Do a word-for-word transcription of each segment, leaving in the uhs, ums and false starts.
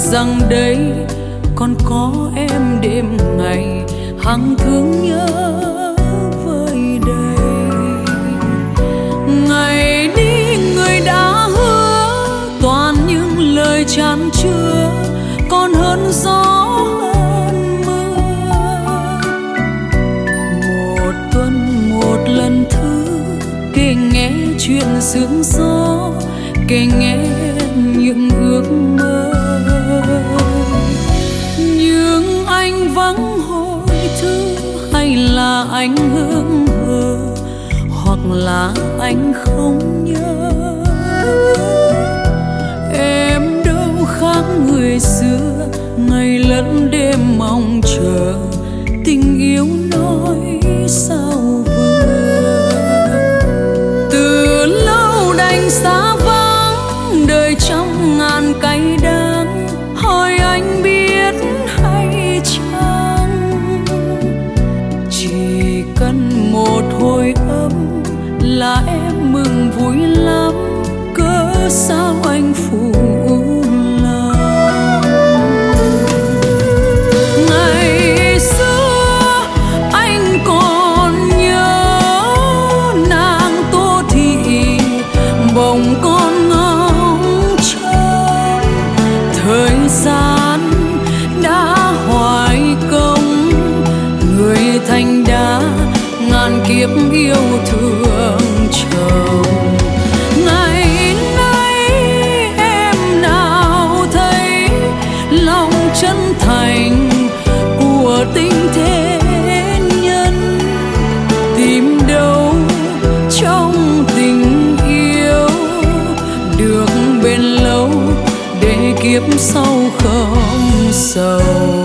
rằng đây còn có em đêm ngày hằng thương nhớ vơi đầy. Ngày đi người đã hứa toàn những lời chan chứa, còn hơn gió hơn mưa. Một tuần một lần thứ kể nghe chuyện sương gió, kể nghe những ước mơ. Nhưng anh vắng hồi thư, hay là anh hững hờ, hoặc là anh không nhớ. Em đâu khác người xưa, ngày lẫn đêm mong chờ tình yêu nói sao vừa. Từ lâu đành xa vắng đời trong ngàn cay đắng, hỏi anh biết hay chăng. Chỉ cần một hồi ấm là em mừng vui lắm, cớ sao anh phụ lòng. Ngày xưa anh còn nhớ nàng Tô Thị, bồng con ngóng trông. Thời gian đã hoài công, người thành đá ngàn kiếp yêu thương chồng. Ngày nay em nào thấy lòng chân thành của tình thế nhân, tìm đâu trong tình yêu được bền lâu để kiếp sau không sầu.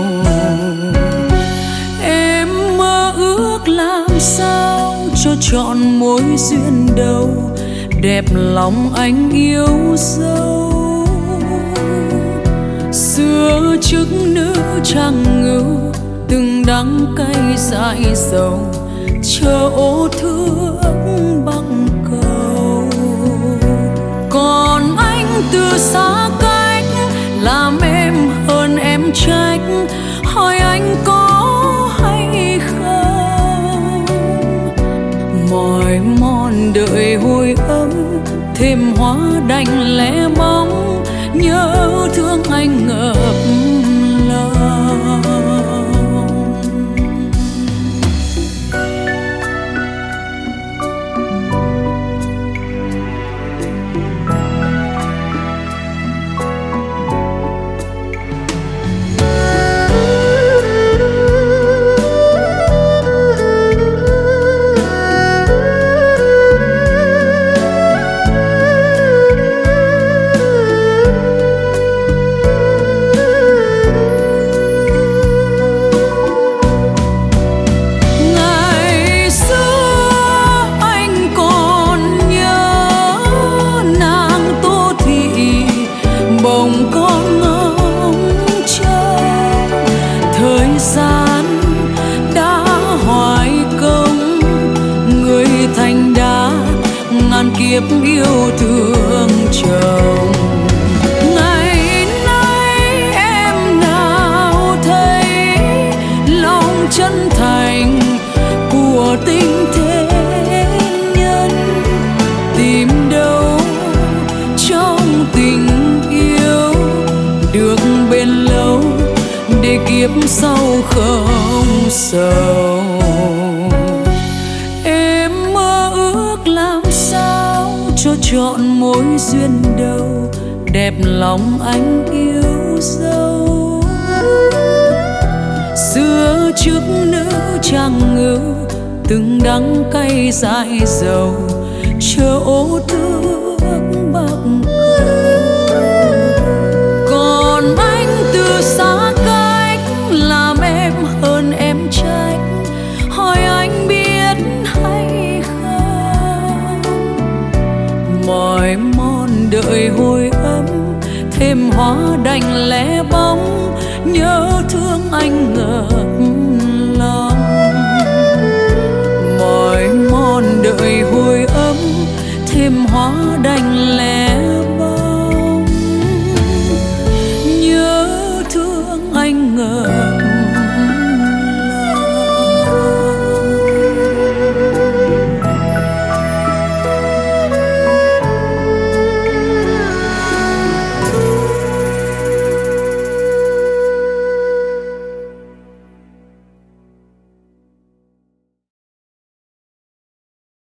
Em mơ ước làm sao cho trọn mối duyên đầu, đẹp lòng anh yêu dấu. Xưa chức nữ trang ngưu, từng đắng cay dại dầu, chờ ô thước bắc cầu. Còn anh từ xa cách, làm em hơn em trách, hỏi anh có hay không. Mỏi mòn đợi hồi ấm, thêm hóa đành lẻ bóng, nhớ thương anh ngập lòng. Kiếp yêu thương chồng. Ngày nay em nào thấy lòng chân thành của tình thế nhân, tìm đâu trong tình yêu được bền lâu để kiếp sau không sầu. Cho trọn mối duyên đầu, đẹp lòng anh yêu dấu. Xưa trước nữ trang ngưu, từng đắng cay dại dầu, chờ ô thước bắc cầu. Còn anh từ xa cách, làm em hơn em trách, hỏi anh biết hay không. Mỏi mòn đợi hồi ấm, thêm hóa đành lẻ bóng, nhớ thương anh ngập lòng. Mỏi mòn đợi hồi ấm, thêm hóa đành lẻ bóng, nhớ anh ngờ